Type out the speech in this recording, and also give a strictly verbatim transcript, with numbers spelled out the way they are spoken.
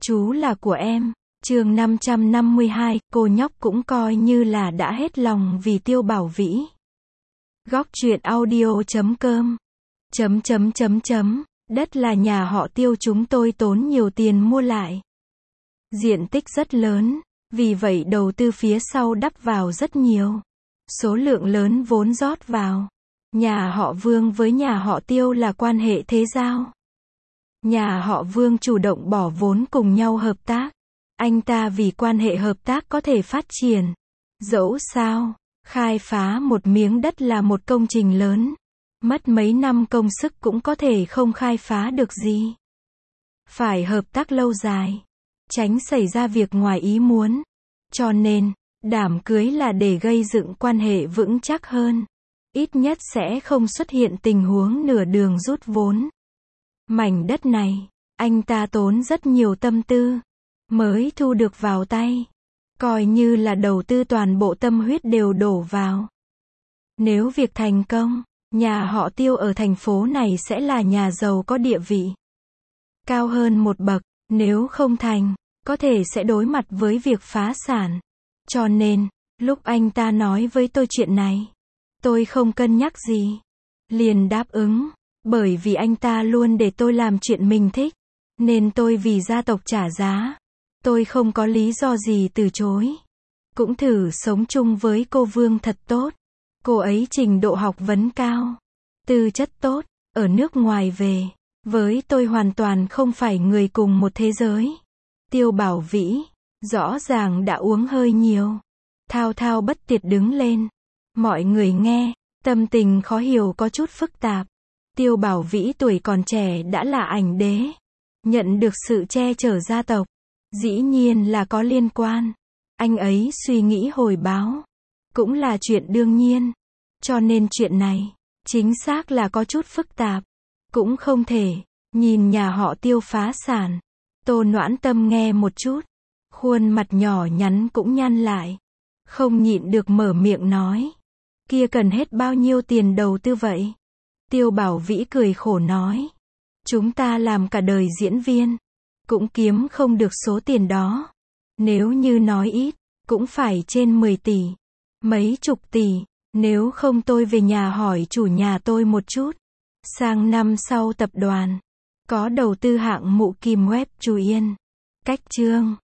Chú là của em. Chương năm trăm năm mươi hai, cô nhóc cũng coi như là đã hết lòng vì Tiêu Bảo Vĩ. Góc truyện audio chấm com chấm chấm chấm chấm Đất là nhà họ Tiêu chúng tôi tốn nhiều tiền mua lại. Diện tích rất lớn, vì vậy đầu tư phía sau đắp vào rất nhiều. Số lượng lớn vốn rót vào. Nhà họ Vương với nhà họ Tiêu là quan hệ thế giao. Nhà họ Vương chủ động bỏ vốn cùng nhau hợp tác. Anh ta vì quan hệ hợp tác có thể phát triển. Dẫu sao, khai phá một miếng đất là một công trình lớn. Mất mấy năm công sức cũng có thể không khai phá được gì. Phải hợp tác lâu dài, tránh xảy ra việc ngoài ý muốn. Cho nên, đám cưới là để gây dựng quan hệ vững chắc hơn. Ít nhất sẽ không xuất hiện tình huống nửa đường rút vốn. Mảnh đất này, anh ta tốn rất nhiều tâm tư, mới thu được vào tay. Coi như là đầu tư toàn bộ tâm huyết đều đổ vào. Nếu việc thành công, nhà họ Tiêu ở thành phố này sẽ là nhà giàu có địa vị cao hơn một bậc. Nếu không thành, có thể sẽ đối mặt với việc phá sản. Cho nên, lúc anh ta nói với tôi chuyện này, tôi không cân nhắc gì, liền đáp ứng. Bởi vì anh ta luôn để tôi làm chuyện mình thích, nên tôi vì gia tộc trả giá, tôi không có lý do gì từ chối. Cũng thử sống chung với cô Vương thật tốt. Cô ấy trình độ học vấn cao, tư chất tốt, ở nước ngoài về, với tôi hoàn toàn không phải người cùng một thế giới. Tiêu Bảo Vĩ, rõ ràng đã uống hơi nhiều. Thao thao bất tuyệt đứng lên. Mọi người nghe, tâm tình khó hiểu có chút phức tạp. Tiêu Bảo Vĩ tuổi còn trẻ đã là ảnh đế, nhận được sự che chở gia tộc, dĩ nhiên là có liên quan. Anh ấy suy nghĩ hồi báo, cũng là chuyện đương nhiên. Cho nên chuyện này, chính xác là có chút phức tạp. Cũng không thể, nhìn nhà họ Tiêu phá sản. Tô Noãn Tâm nghe một chút, khuôn mặt nhỏ nhắn cũng nhăn lại. Không nhịn được mở miệng nói. Kia cần hết bao nhiêu tiền đầu tư vậy? Tiêu Bảo Vĩ cười khổ nói. Chúng ta làm cả đời diễn viên, cũng kiếm không được số tiền đó. Nếu như nói ít, cũng phải trên mười tỷ, mấy chục tỷ. Nếu không tôi về nhà hỏi chủ nhà tôi một chút. Sang năm sau tập đoàn có đầu tư hạng mụ Kim Web Chú Yên. Cách chương